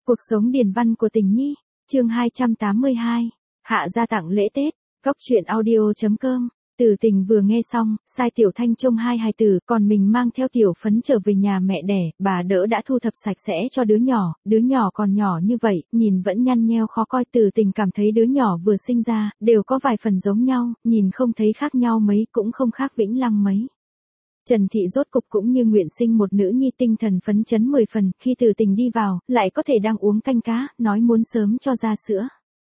Cuộc sống điền văn của Tình Nhi, chương 282, hạ gia tặng lễ Tết, góc truyện audio.com. Từ Tình vừa nghe xong, sai Tiểu Thanh trông hai hài tử, còn mình mang theo Tiểu Phấn trở về nhà mẹ đẻ, bà đỡ đã thu thập sạch sẽ cho đứa nhỏ còn nhỏ như vậy, nhìn vẫn nhăn nheo khó coi. Từ Tình cảm thấy đứa nhỏ vừa sinh ra, đều có vài phần giống nhau, nhìn không thấy khác nhau mấy, cũng không khác Vĩnh Lăng mấy. Trần Thị rốt cục cũng như nguyện sinh một nữ nhi, tinh thần phấn chấn 10 phần, khi Từ Tình đi vào, lại có thể đang uống canh cá, nói muốn sớm cho ra sữa.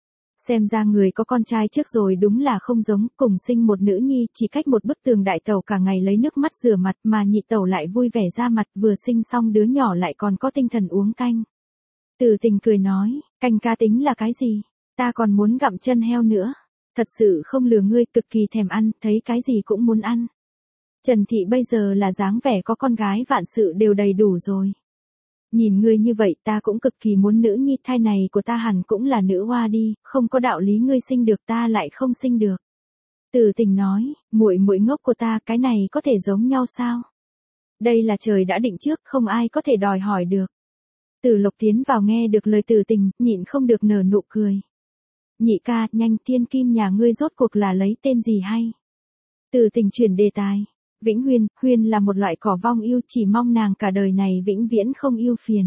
Xem ra người có con trai trước rồi đúng là không giống, cùng sinh một nữ nhi, chỉ cách một bức tường. Đại tẩu cả ngày lấy nước mắt rửa mặt, mà nhị tẩu lại vui vẻ ra mặt, vừa sinh xong đứa nhỏ lại còn có tinh thần uống canh. Từ Tình cười nói, canh cá tính là cái gì? Ta còn muốn gặm chân heo nữa. Thật sự không lừa ngươi, cực kỳ thèm ăn, thấy cái gì cũng muốn ăn. Trần Thị bây giờ là dáng vẻ có con gái vạn sự đều đầy đủ rồi. Nhìn ngươi như vậy ta cũng cực kỳ muốn nữ nhi, thai này của ta hẳn cũng là nữ hoa đi, không có đạo lý ngươi sinh được ta lại không sinh được. Từ Tình nói, muội muội ngốc của ta, cái này có thể giống nhau sao? Đây là trời đã định trước, không ai có thể đòi hỏi được. Từ Lộc tiến vào nghe được lời Từ Tình, nhịn không được nở nụ cười. Nhị ca, nhanh, thiên kim nhà ngươi rốt cuộc là lấy tên gì hay? Từ Tình chuyển đề tài. Vĩnh Huyên, Huyên là một loại cỏ vong yêu, chỉ mong nàng cả đời này vĩnh viễn không yêu phiền.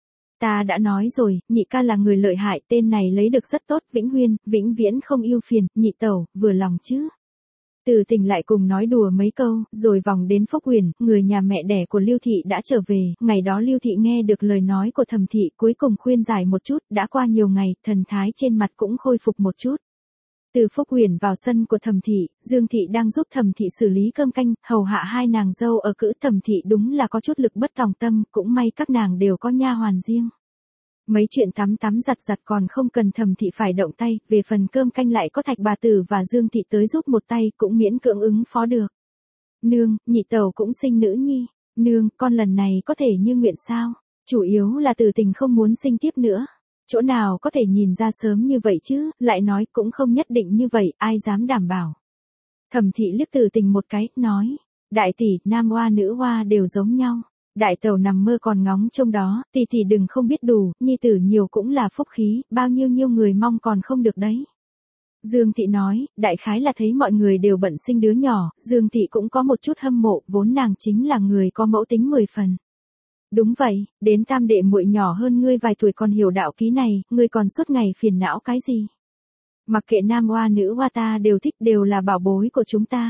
Ta đã nói rồi, nhị ca là người lợi hại, tên này lấy được rất tốt. Vĩnh Huyên, vĩnh viễn không yêu phiền, nhị tẩu, vừa lòng chứ. Từ Tình lại cùng nói đùa mấy câu, rồi vòng đến Phúc Huyền, người nhà mẹ đẻ của Lưu Thị đã trở về. Ngày đó Lưu Thị nghe được lời nói của Thẩm Thị, cuối cùng khuyên giải một chút, đã qua nhiều ngày, thần thái trên mặt cũng khôi phục một chút. Từ Phúc Huyền vào sân của Thẩm Thị, Dương Thị đang giúp Thẩm Thị xử lý cơm canh, hầu hạ hai nàng dâu ở cữ. Thẩm Thị đúng là có chút lực bất tòng tâm, cũng may các nàng đều có nha hoàn riêng. Mấy chuyện tắm giặt còn không cần Thẩm Thị phải động tay, về phần cơm canh lại có Thạch bà tử và Dương Thị tới giúp một tay, cũng miễn cưỡng ứng phó được. Nương, nhị tẩu cũng sinh nữ nhi. Nương, con lần này có thể như nguyện sao? Chủ yếu là Từ Tình không muốn sinh tiếp nữa. Chỗ nào có thể nhìn ra sớm như vậy chứ, lại nói cũng không nhất định như vậy, ai dám đảm bảo. Thẩm Thị liếc Từ Tình một cái, nói, đại tỷ, nam oa nữ oa đều giống nhau. Đại tẩu nằm mơ còn ngóng trông đó, tỷ tỷ đừng không biết đủ, nhi tử nhiều cũng là phúc khí, bao nhiêu người mong còn không được đấy. Dương Thị nói, đại khái là thấy mọi người đều bận sinh đứa nhỏ, Dương Thị cũng có một chút hâm mộ, vốn nàng chính là người có mẫu tính 10 phần. Đúng vậy, đến tam đệ muội nhỏ hơn ngươi vài tuổi còn hiểu đạo ký này, ngươi còn suốt ngày phiền não cái gì? Mặc kệ nam oa nữ oa ta đều thích, đều là bảo bối của chúng ta.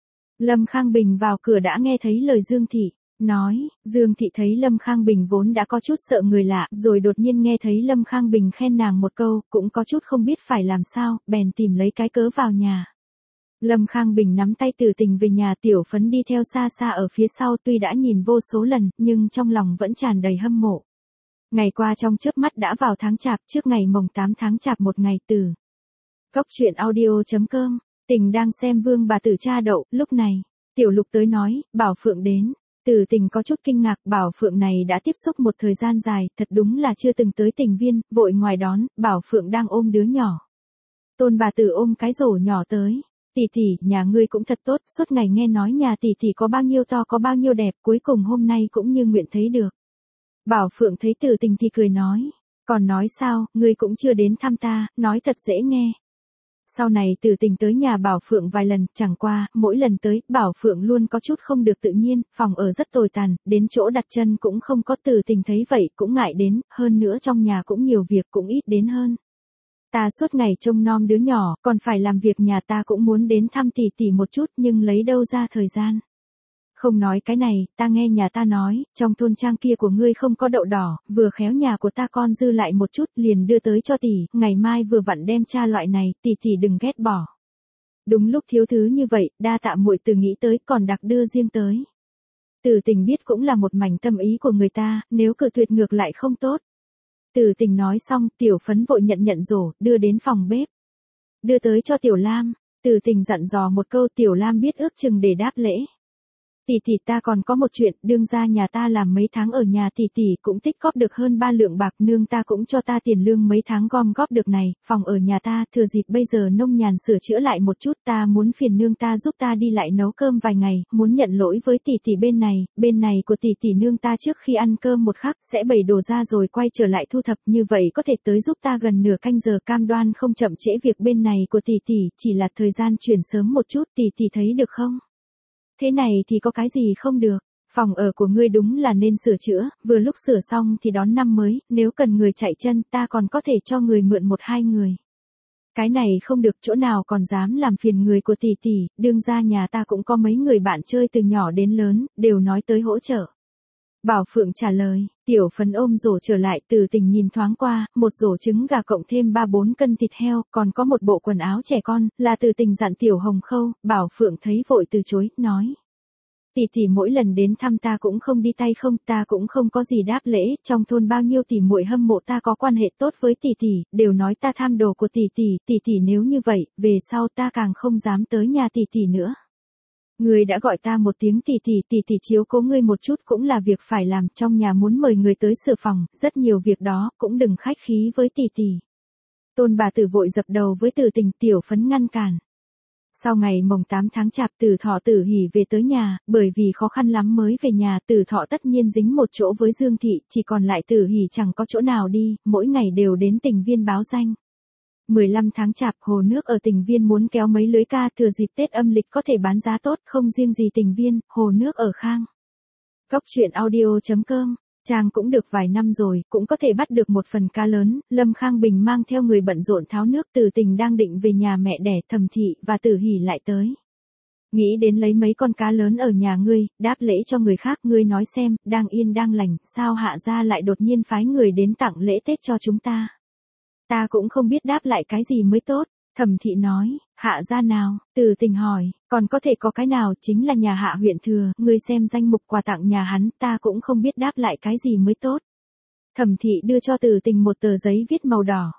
Lâm Khang Bình vào cửa đã nghe thấy lời Dương Thị nói. Dương Thị thấy Lâm Khang Bình vốn đã có chút sợ người lạ, rồi đột nhiên nghe thấy Lâm Khang Bình khen nàng một câu, cũng có chút không biết phải làm sao, bèn tìm lấy cái cớ vào nhà. Lâm Khang Bình nắm tay Từ Tình về nhà, Tiểu Phấn đi theo xa xa ở phía sau, tuy đã nhìn vô số lần, nhưng trong lòng vẫn tràn đầy hâm mộ. Ngày qua trong chớp mắt đã vào tháng Chạp, trước ngày mồng 8 tháng Chạp một ngày. Từ góc truyện audio.com, Tình đang xem Vương bà tử cha đậu, lúc này, Tiểu Lục tới nói, Bảo Phượng đến. Từ Tình có chút kinh ngạc, Bảo Phượng này đã tiếp xúc một thời gian dài, thật đúng là chưa từng tới Tình viên, vội ngoài đón, Bảo Phượng đang ôm đứa nhỏ. Tôn bà tử ôm cái rổ nhỏ tới. Tỷ tỷ, nhà ngươi cũng thật tốt, suốt ngày nghe nói nhà tỷ tỷ có bao nhiêu to có bao nhiêu đẹp, cuối cùng hôm nay cũng như nguyện thấy được. Bảo Phượng thấy Từ Tình thì cười nói, còn nói sao, ngươi cũng chưa đến thăm ta, nói thật dễ nghe. Sau này Từ Tình tới nhà Bảo Phượng vài lần, chẳng qua, mỗi lần tới, Bảo Phượng luôn có chút không được tự nhiên, phòng ở rất tồi tàn, đến chỗ đặt chân cũng không có. Từ Tình thấy vậy cũng ngại đến, hơn nữa trong nhà cũng nhiều việc cũng ít đến hơn. Ta suốt ngày trông nom đứa nhỏ, còn phải làm việc nhà, ta cũng muốn đến thăm tỷ tỷ một chút, nhưng lấy đâu ra thời gian. Không nói cái này, ta nghe nhà ta nói, trong thôn trang kia của ngươi không có đậu đỏ, vừa khéo nhà của ta con dư lại một chút, liền đưa tới cho tỷ, ngày mai vừa vặn đem tra loại này, tỷ đừng ghét bỏ. Đúng lúc thiếu thứ như vậy, đa tạ muội Từ nghĩ tới, còn đặc đưa riêng tới. Từ Tình biết cũng là một mảnh tâm ý của người ta, nếu cự tuyệt ngược lại không tốt. Từ Tình nói xong, Tiểu Phấn vội nhận rổ, đưa đến phòng bếp. Đưa tới cho Tiểu Lam, Từ Tình dặn dò một câu, Tiểu Lam biết ước chừng để đáp lễ. Tỷ ta còn có một chuyện, đương gia nhà ta làm mấy tháng ở nhà tỷ cũng tích góp được hơn 3 lượng bạc, nương ta cũng cho ta tiền lương mấy tháng gom góp được này, phòng ở nhà ta, thừa dịp bây giờ nông nhàn sửa chữa lại một chút, ta muốn phiền nương ta giúp ta đi lại nấu cơm vài ngày, muốn nhận lỗi với tỷ bên này của tỷ nương ta trước khi ăn cơm một khắc, sẽ bày đồ ra rồi quay trở lại thu thập, như vậy có thể tới giúp ta gần nửa canh giờ, cam đoan không chậm trễ việc bên này của tỷ, chỉ là thời gian chuyển sớm một chút, tỷ thấy được không? Thế này thì có cái gì không được, phòng ở của ngươi đúng là nên sửa chữa, vừa lúc sửa xong thì đón năm mới, nếu cần người chạy chân ta còn có thể cho người mượn 1-2 người. Cái này không được, chỗ nào còn dám làm phiền người của tỷ, đương gia nhà ta cũng có mấy người bạn chơi từ nhỏ đến lớn, đều nói tới hỗ trợ. Bảo Phượng trả lời, Tiểu Phấn ôm rổ trở lại, Từ Tình nhìn thoáng qua, một rổ trứng gà cộng thêm 3-4 cân thịt heo, còn có một bộ quần áo trẻ con, là Từ Tình dặn Tiểu Hồng Khâu. Bảo Phượng thấy vội từ chối, nói. Tỷ mỗi lần đến thăm ta cũng không đi tay không, ta cũng không có gì đáp lễ, trong thôn bao nhiêu tỷ muội hâm mộ ta có quan hệ tốt với tỷ, đều nói ta tham đồ của tỷ nếu như vậy, về sau ta càng không dám tới nhà tỷ nữa. Ngươi đã gọi ta một tiếng tỷ chiếu cố ngươi một chút cũng là việc phải làm, trong nhà muốn mời người tới sửa phòng, rất nhiều việc đó, cũng đừng khách khí với tỷ. Tôn bà Tử vội dập đầu với Từ Tình, Tiểu Phấn ngăn cản. Sau ngày mồng 8 tháng Chạp, Tử Thọ Tử Hỉ về tới nhà, bởi vì khó khăn lắm mới về nhà, Tử Thọ tất nhiên dính một chỗ với Dương Thị, chỉ còn lại Tử Hỉ chẳng có chỗ nào đi, mỗi ngày đều đến Tình Viên báo danh. 15 tháng Chạp, hồ nước ở Tình Viên muốn kéo mấy lưới ca, thừa dịp Tết âm lịch có thể bán giá tốt, không riêng gì Tình Viên, hồ nước ở Khang. Góc truyện audio.com, Trang cũng được vài năm rồi, cũng có thể bắt được một phần cá lớn. Lâm Khang Bình mang theo người bận rộn tháo nước, Từ Tình đang định về nhà mẹ đẻ, Thẩm Thị và Tử Hỉ lại tới. Nghĩ đến lấy mấy con cá lớn ở nhà ngươi, đáp lễ cho người khác, ngươi nói xem, đang yên đang lành, sao Hạ gia lại đột nhiên phái người đến tặng lễ Tết cho chúng ta. Ta cũng không biết đáp lại cái gì mới tốt. Thẩm Thị nói, Hạ gia nào? Từ Tình hỏi, còn có thể có cái nào, chính là nhà Hạ huyện thừa, ngươi xem danh mục quà tặng nhà hắn, ta cũng không biết đáp lại cái gì mới tốt. Thẩm Thị đưa cho Từ Tình một tờ giấy viết màu đỏ.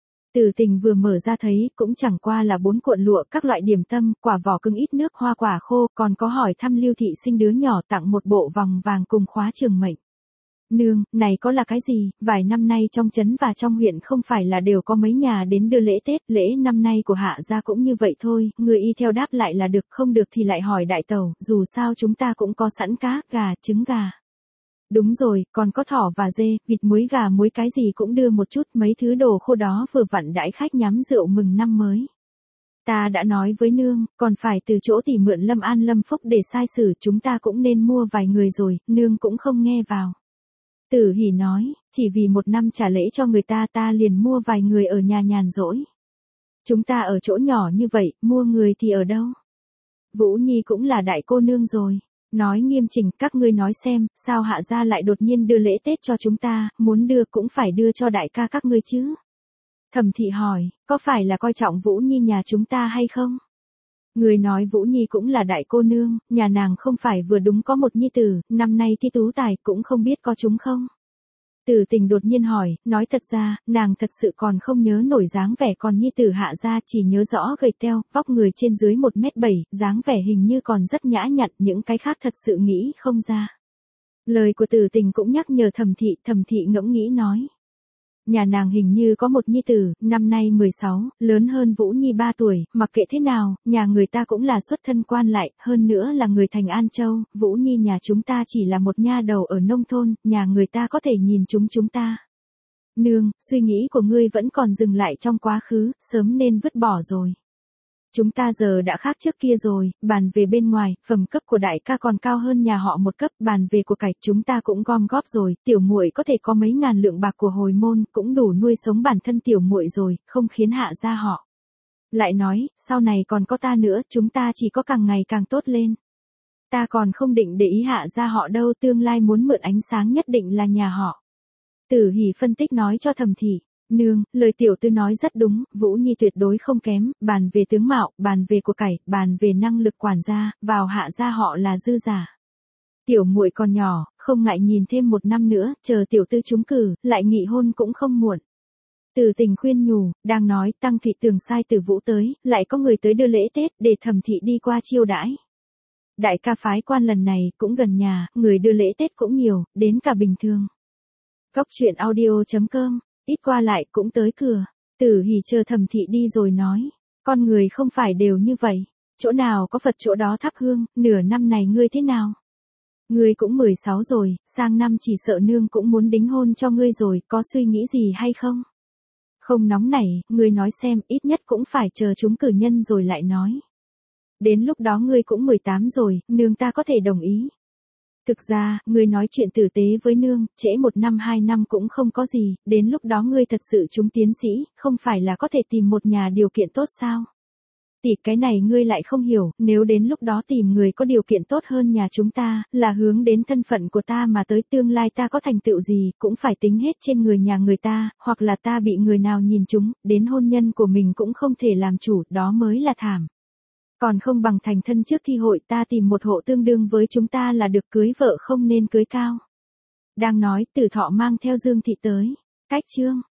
Từ Tình vừa mở ra thấy, cũng chẳng qua là 4 cuộn lụa, các loại điểm tâm, quả vỏ cứng ít nước, hoa quả khô, còn có hỏi thăm Lưu Thị sinh đứa nhỏ, tặng một bộ vòng vàng cùng khóa trường mệnh. Nương, này có là cái gì, vài năm nay trong trấn và trong huyện không phải là đều có mấy nhà đến đưa lễ Tết, lễ năm nay của Hạ gia cũng như vậy thôi, người y theo đáp lại là được, không được thì lại hỏi đại tẩu, dù sao chúng ta cũng có sẵn cá, gà, trứng gà. Đúng rồi, còn có thỏ và dê, vịt muối gà muối cái gì cũng đưa một chút, mấy thứ đồ khô đó vừa vặn đãi khách nhắm rượu mừng năm mới. Ta đã nói với nương, còn phải từ chỗ tỷ mượn Lâm An Lâm Phúc để sai sử, chúng ta cũng nên mua vài người rồi, nương cũng không nghe vào. Tử Hỉ nói, chỉ vì một năm trả lễ cho người ta, ta liền mua vài người ở nhà nhàn rỗi. Chúng ta ở chỗ nhỏ như vậy, mua người thì ở đâu? Vũ Nhi cũng là đại cô nương rồi. Nói nghiêm chỉnh, các ngươi nói xem, sao Hạ gia lại đột nhiên đưa lễ Tết cho chúng ta, muốn đưa cũng phải đưa cho đại ca các ngươi chứ. Thẩm Thị hỏi, có phải là coi trọng Vũ Nhi nhà chúng ta hay không? Người nói Vũ Nhi cũng là đại cô nương, nhà nàng không phải vừa đúng có một nhi tử, năm nay thi tú tài, cũng không biết có chúng không? Từ Tình đột nhiên hỏi, nói thật ra, nàng thật sự còn không nhớ nổi dáng vẻ con nhi tử Hạ gia, chỉ nhớ rõ gầy teo, vóc người trên dưới 1m7, dáng vẻ hình như còn rất nhã nhặn, những cái khác thật sự nghĩ không ra. Lời của Từ Tình cũng nhắc nhở Thẩm Thị ngẫm nghĩ nói. Nhà nàng hình như có một nhi tử, năm nay 16, lớn hơn Vũ Nhi 3 tuổi, mặc kệ thế nào, nhà người ta cũng là xuất thân quan lại, hơn nữa là người thành An Châu, Vũ Nhi nhà chúng ta chỉ là một nha đầu ở nông thôn, nhà người ta có thể nhìn chúng ta. Nương, suy nghĩ của ngươi vẫn còn dừng lại trong quá khứ, sớm nên vứt bỏ rồi. Chúng ta giờ đã khác trước kia rồi, bàn về bên ngoài, phẩm cấp của đại ca còn cao hơn nhà họ một cấp, bàn về của cải chúng ta cũng gom góp rồi, tiểu muội có thể có mấy ngàn lượng bạc của hồi môn, cũng đủ nuôi sống bản thân tiểu muội rồi, không khiến Hạ gia họ. Lại nói, sau này còn có ta nữa, chúng ta chỉ có càng ngày càng tốt lên. Ta còn không định để ý Hạ gia họ đâu, tương lai muốn mượn ánh sáng nhất định là nhà họ. Tử Hỉ phân tích nói cho Thẩm Thị. Nương, lời tiểu tư nói rất đúng, Vũ Nhi tuyệt đối không kém, bàn về tướng mạo, bàn về của cải, bàn về năng lực quản gia, vào Hạ gia họ là dư giả. Tiểu muội còn nhỏ, không ngại nhìn thêm một năm nữa, chờ tiểu tư trúng cử, lại nghị hôn cũng không muộn. Từ Tình khuyên nhủ, đang nói, Tăng Thị Tường sai Từ Vũ tới, lại có người tới đưa lễ Tết, để Thẩm Thị đi qua chiêu đãi. Đại ca phái quan lần này cũng gần nhà, người đưa lễ Tết cũng nhiều, đến cả bình thường. Cốc truyện audio.com, ít qua lại cũng tới cửa. Tử Hỉ chờ Thẩm Thị đi rồi nói, con người không phải đều như vậy, chỗ nào có Phật chỗ đó thắp hương, nửa năm này ngươi thế nào? Ngươi cũng 16 rồi, sang năm chỉ sợ nương cũng muốn đính hôn cho ngươi rồi, có suy nghĩ gì hay không? Không nóng nảy, ngươi nói xem, ít nhất cũng phải chờ chúng cử nhân rồi lại nói. Đến lúc đó ngươi cũng 18 rồi, nương ta có thể đồng ý. Thực ra, ngươi nói chuyện tử tế với nương, trễ 1 năm 2 năm cũng không có gì, đến lúc đó ngươi thật sự trúng tiến sĩ, không phải là có thể tìm một nhà điều kiện tốt sao? Tỷ, cái này ngươi lại không hiểu, nếu đến lúc đó tìm người có điều kiện tốt hơn nhà chúng ta, là hướng đến thân phận của ta mà tới tương lai ta có thành tựu gì, cũng phải tính hết trên người nhà người ta, hoặc là ta bị người nào nhìn chúng, đến hôn nhân của mình cũng không thể làm chủ, đó mới là thảm. Còn không bằng thành thân trước thi hội ta tìm một hộ tương đương với chúng ta là được, cưới vợ không nên cưới cao. Đang nói, Tử Thọ mang theo Dương Thị tới. Cách chương